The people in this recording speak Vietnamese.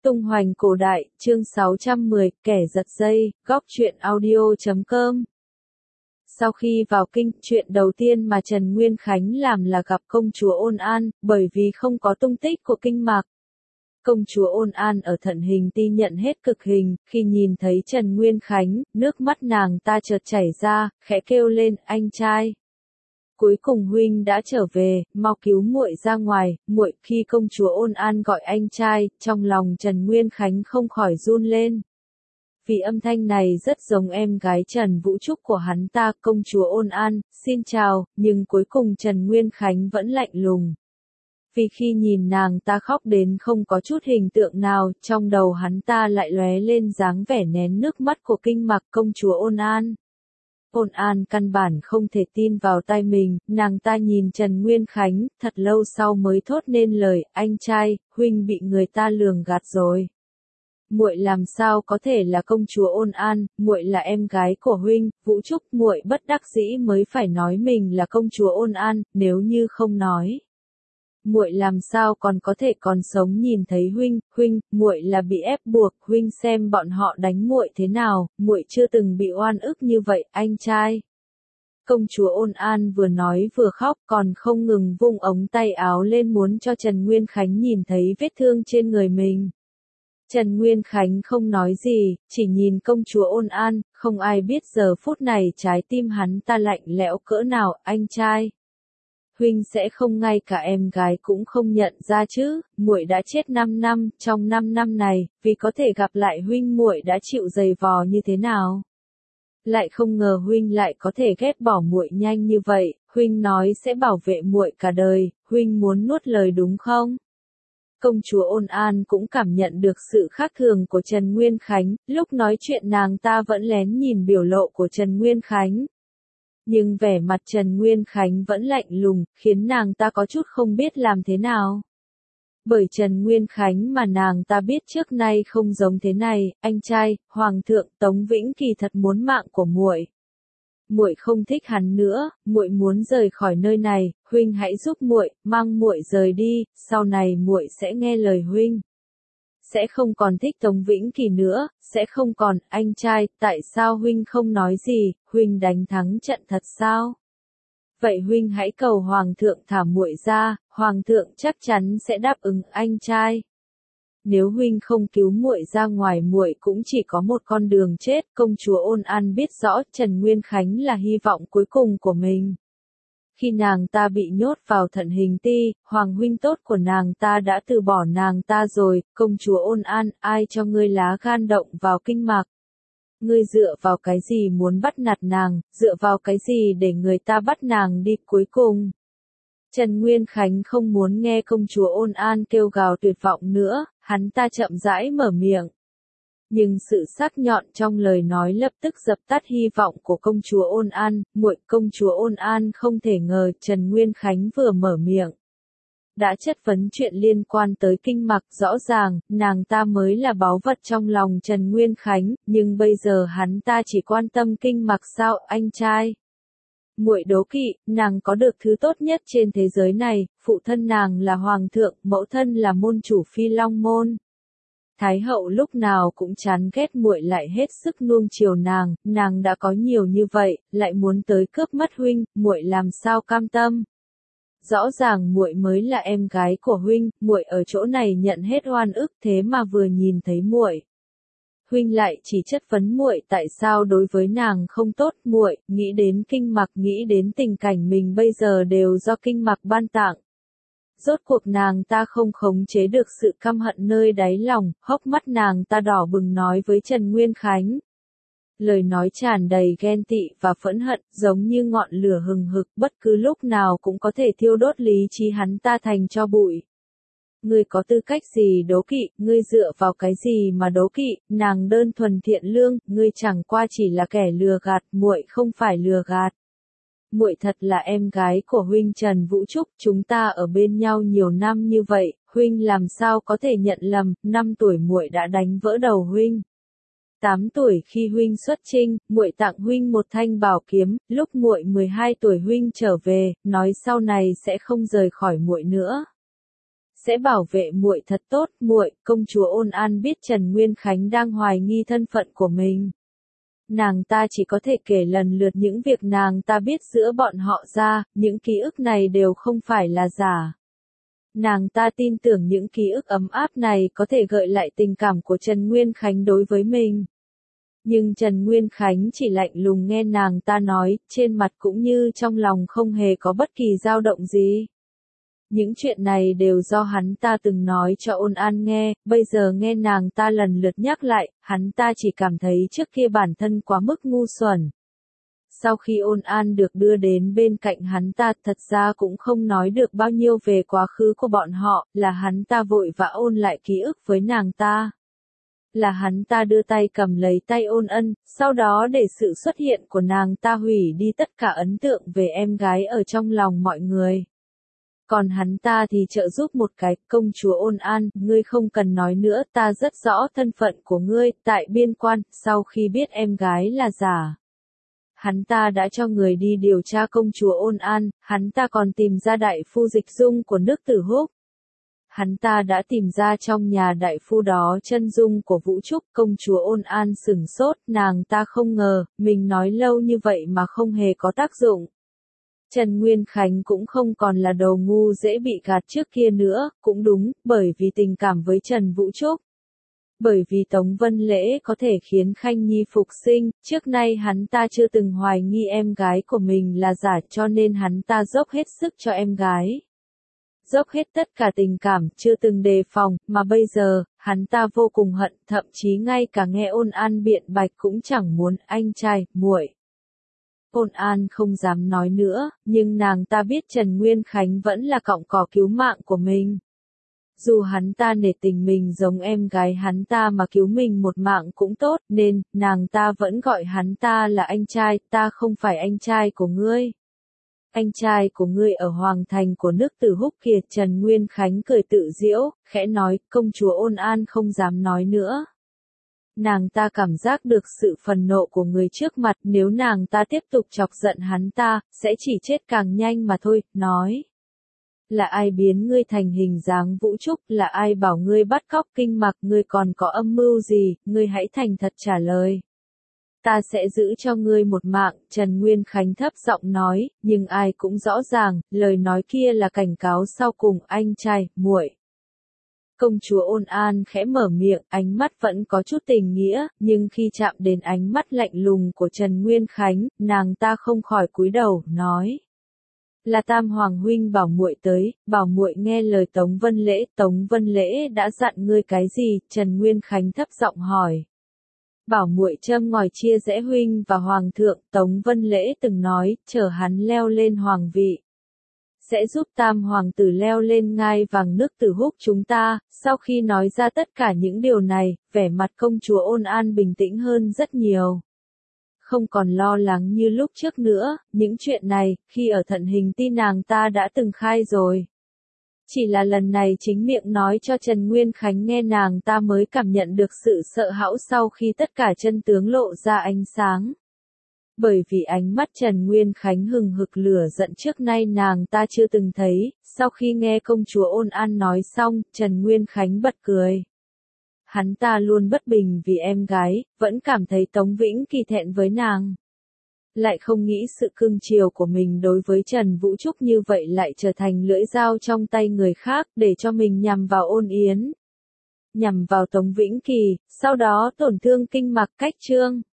Tung hoành cổ đại, chương 610, kẻ giật dây, góc truyện audio.com. Sau khi vào kinh, chuyện đầu tiên mà Trần Nguyên Khánh làm là gặp công chúa Ôn An, bởi vì không có tung tích của kinh mạc. Công chúa Ôn An ở Thận Hình Ti nhận hết cực hình, khi nhìn thấy Trần Nguyên Khánh, nước mắt nàng ta chợt chảy ra, khẽ kêu lên, anh trai. Cuối cùng huynh đã trở về, mau cứu muội ra ngoài. Muội. Khi công chúa Ôn An gọi anh trai, trong lòng Trần Nguyên Khánh không khỏi run lên. Vì âm thanh này rất giống em gái Trần Vũ Trúc của hắn ta, công chúa Ôn An, xin chào, nhưng cuối cùng Trần Nguyên Khánh vẫn lạnh lùng. Vì khi nhìn nàng ta khóc đến không có chút hình tượng nào, trong đầu hắn ta lại lóe lên dáng vẻ nén nước mắt của kinh mạc công chúa Ôn An. Ôn An căn bản không thể tin vào tai mình, nàng ta nhìn Trần Nguyên Khánh, thật lâu sau mới thốt nên lời, anh trai, huynh bị người ta lường gạt rồi. Muội làm sao có thể là công chúa Ôn An, muội là em gái của huynh, Vũ Trúc. Muội bất đắc dĩ mới phải nói mình là công chúa Ôn An, nếu như không nói. Muội làm sao còn có thể còn sống nhìn thấy huynh, muội là bị ép buộc, huynh xem bọn họ đánh muội thế nào, muội chưa từng bị oan ức như vậy, anh trai. Công chúa Ôn An vừa nói vừa khóc, còn không ngừng vung ống tay áo lên muốn cho Trần Nguyên Khánh nhìn thấy vết thương trên người mình. Trần Nguyên Khánh không nói gì, chỉ nhìn công chúa Ôn An, không ai biết giờ phút này trái tim hắn ta lạnh lẽo cỡ nào, anh trai. Huynh sẽ không ngay cả em gái cũng không nhận ra chứ, muội đã chết 5 năm, trong 5 năm này, vì có thể gặp lại huynh muội đã chịu giày vò như thế nào. Lại không ngờ huynh lại có thể ghét bỏ muội nhanh như vậy, huynh nói sẽ bảo vệ muội cả đời, huynh muốn nuốt lời đúng không? Công chúa Ôn An cũng cảm nhận được sự khác thường của Trần Nguyên Khánh, lúc nói chuyện nàng ta vẫn lén nhìn biểu lộ của Trần Nguyên Khánh. Nhưng vẻ mặt Trần Nguyên Khánh vẫn lạnh lùng, khiến nàng ta có chút không biết làm thế nào. Bởi Trần Nguyên Khánh mà nàng ta biết trước nay không giống thế này, anh trai, Hoàng thượng Tống Vĩnh Kỳ thật muốn mạng của muội. Muội không thích hắn nữa, muội muốn rời khỏi nơi này, huynh hãy giúp muội, mang muội rời đi, sau này muội sẽ nghe lời huynh. Sẽ không còn thích Tống Vĩnh Kỳ nữa, sẽ không còn, anh trai, tại sao huynh không nói gì, huynh đánh thắng trận thật sao? Vậy huynh hãy cầu Hoàng thượng thả muội ra, Hoàng thượng chắc chắn sẽ đáp ứng anh trai. Nếu huynh không cứu muội ra ngoài muội cũng chỉ có một con đường chết, công chúa Ôn An biết rõ Trần Nguyên Khánh là hy vọng cuối cùng của mình. Khi nàng ta bị nhốt vào Thận Hình Ti, hoàng huynh tốt của nàng ta đã từ bỏ nàng ta rồi, công chúa Ôn An, ai cho ngươi lá gan động vào kinh mạc? Ngươi dựa vào cái gì muốn bắt nạt nàng, dựa vào cái gì để người ta bắt nàng đi cuối cùng? Trần Nguyên Khánh không muốn nghe công chúa Ôn An kêu gào tuyệt vọng nữa, hắn ta chậm rãi mở miệng. Nhưng sự sắc nhọn trong lời nói lập tức dập tắt hy vọng của công chúa Ôn An, muội. Công chúa Ôn An không thể ngờ Trần Nguyên Khánh vừa mở miệng đã chất vấn chuyện liên quan tới kinh mạc, rõ ràng, nàng ta mới là báu vật trong lòng Trần Nguyên Khánh, nhưng bây giờ hắn ta chỉ quan tâm kinh mạc sao, anh trai. Muội đố kỵ, nàng có được thứ tốt nhất trên thế giới này, phụ thân nàng là hoàng thượng, mẫu thân là môn chủ Phi Long môn. Thái hậu lúc nào cũng chán ghét muội lại hết sức nuông chiều nàng đã có nhiều như vậy, lại muốn tới cướp mất huynh, muội làm sao cam tâm? Rõ ràng muội mới là em gái của huynh, muội ở chỗ này nhận hết oan ức, thế mà vừa nhìn thấy muội, huynh lại chỉ chất vấn muội tại sao đối với nàng không tốt, muội nghĩ đến kinh mạc, nghĩ đến tình cảnh mình bây giờ đều do kinh mạc ban tặng. Rốt cuộc nàng ta không khống chế được sự căm hận nơi đáy lòng, hốc mắt nàng ta đỏ bừng nói với Trần Nguyên Khánh. Lời nói tràn đầy ghen tị và phẫn hận, giống như ngọn lửa hừng hực, bất cứ lúc nào cũng có thể thiêu đốt lý trí hắn ta thành tro bụi. Ngươi có tư cách gì đố kỵ, ngươi dựa vào cái gì mà đố kỵ, nàng đơn thuần thiện lương, ngươi chẳng qua chỉ là kẻ lừa gạt, muội không phải lừa gạt. Muội thật là em gái của huynh Trần Vũ Trúc, chúng ta ở bên nhau nhiều năm như vậy, huynh làm sao có thể nhận lầm, 5 tuổi muội đã đánh vỡ đầu huynh. 8 tuổi khi huynh xuất chinh, muội tặng huynh một thanh bảo kiếm, lúc muội 12 tuổi huynh trở về, nói sau này sẽ không rời khỏi muội nữa. sẽ bảo vệ muội thật tốt, muội. Công chúa Ôn An biết Trần Nguyên Khánh đang hoài nghi thân phận của mình. Nàng ta chỉ có thể kể lần lượt những việc nàng ta biết giữa bọn họ ra, những ký ức này đều không phải là giả. Nàng ta tin tưởng những ký ức ấm áp này có thể gợi lại tình cảm của Trần Nguyên Khánh đối với mình. Nhưng Trần Nguyên Khánh chỉ lạnh lùng nghe nàng ta nói, trên mặt cũng như trong lòng không hề có bất kỳ dao động gì. Những chuyện này đều do hắn ta từng nói cho Ôn An nghe, bây giờ nghe nàng ta lần lượt nhắc lại, hắn ta chỉ cảm thấy trước kia bản thân quá mức ngu xuẩn. Sau khi Ôn An được đưa đến bên cạnh hắn ta, thật ra cũng không nói được bao nhiêu về quá khứ của bọn họ, là hắn ta vội vã ôn lại ký ức với nàng ta. Là hắn ta đưa tay cầm lấy tay Ôn Ân, sau đó để sự xuất hiện của nàng ta hủy đi tất cả ấn tượng về em gái ở trong lòng mọi người. Còn hắn ta thì trợ giúp một cái, công chúa Ôn An, ngươi không cần nói nữa, ta rất rõ thân phận của ngươi, tại biên quan, sau khi biết em gái là giả. Hắn ta đã cho người đi điều tra công chúa Ôn An, hắn ta còn tìm ra đại phu Dịch Dung của nước Tử Húc. Hắn ta đã tìm ra trong nhà đại phu đó chân dung của Vũ Trúc, công chúa Ôn An sửng sốt, nàng ta không ngờ, mình nói lâu như vậy mà không hề có tác dụng. Trần Nguyên Khánh cũng không còn là đồ ngu dễ bị gạt trước kia nữa, cũng đúng, bởi vì tình cảm với Trần Vũ Trúc. Bởi vì Tống Vân Lễ có thể khiến Khanh Nhi phục sinh, trước nay hắn ta chưa từng hoài nghi em gái của mình là giả cho nên hắn ta dốc hết sức cho em gái. Dốc hết tất cả tình cảm, chưa từng đề phòng, mà bây giờ, hắn ta vô cùng hận, thậm chí ngay cả nghe Ôn An biện bạch cũng chẳng muốn, anh trai, muội. Ôn An không dám nói nữa, nhưng nàng ta biết Trần Nguyên Khánh vẫn là cọng cỏ cứu mạng của mình. Dù hắn ta nể tình mình giống em gái hắn ta mà cứu mình một mạng cũng tốt, nên, nàng ta vẫn gọi hắn ta là anh trai, ta không phải anh trai của ngươi. Anh trai của ngươi ở Hoàng Thành của nước Tử Húc kìa. Trần Nguyên Khánh cười tự giễu, khẽ nói, công chúa Ôn An không dám nói nữa. Nàng ta cảm giác được sự phần nộ của người trước mặt, nếu nàng ta tiếp tục chọc giận hắn ta, sẽ chỉ chết càng nhanh mà thôi, nói. Là ai biến ngươi thành hình dáng Vũ Trúc, là ai bảo ngươi bắt cóc Kinh Mặc, ngươi còn có âm mưu gì, ngươi hãy thành thật trả lời. Ta sẽ giữ cho ngươi một mạng, Trần Nguyên Khánh thấp giọng nói, nhưng ai cũng rõ ràng, lời nói kia là cảnh cáo sau cùng, anh trai, muội. Công chúa Ôn An khẽ mở miệng, ánh mắt vẫn có chút tình nghĩa, nhưng khi chạm đến ánh mắt lạnh lùng của Trần Nguyên Khánh, nàng ta không khỏi cúi đầu, nói. Là Tam Hoàng huynh bảo muội tới, bảo muội nghe lời Tống Vân Lễ đã dặn ngươi cái gì? Trần Nguyên Khánh thấp giọng hỏi. Bảo muội châm ngòi chia rẽ huynh và hoàng thượng, Tống Vân Lễ từng nói, chờ hắn leo lên hoàng vị. Sẽ giúp Tam Hoàng tử leo lên ngai vàng nước Tử Húc chúng ta. Sau khi nói ra tất cả những điều này, vẻ mặt công chúa Ôn An bình tĩnh hơn rất nhiều. Không còn lo lắng như lúc trước nữa, những chuyện này, khi ở Thận Hình Ti nàng ta đã từng khai rồi. Chỉ là lần này chính miệng nói cho Trần Nguyên Khánh nghe nàng ta mới cảm nhận được sự sợ hãi sau khi tất cả chân tướng lộ ra ánh sáng. Bởi vì ánh mắt Trần Nguyên Khánh hừng hực lửa giận trước nay nàng ta chưa từng thấy, sau khi nghe công chúa Ôn An nói xong, Trần Nguyên Khánh bật cười. Hắn ta luôn bất bình vì em gái, vẫn cảm thấy Tống Vĩnh Kỳ thẹn với nàng. Lại không nghĩ sự cưng chiều của mình đối với Trần Vũ Trúc như vậy lại trở thành lưỡi dao trong tay người khác để cho mình nhằm vào Ôn Yến. Nhằm vào Tống Vĩnh Kỳ, sau đó tổn thương Kinh Mặc. Cách chương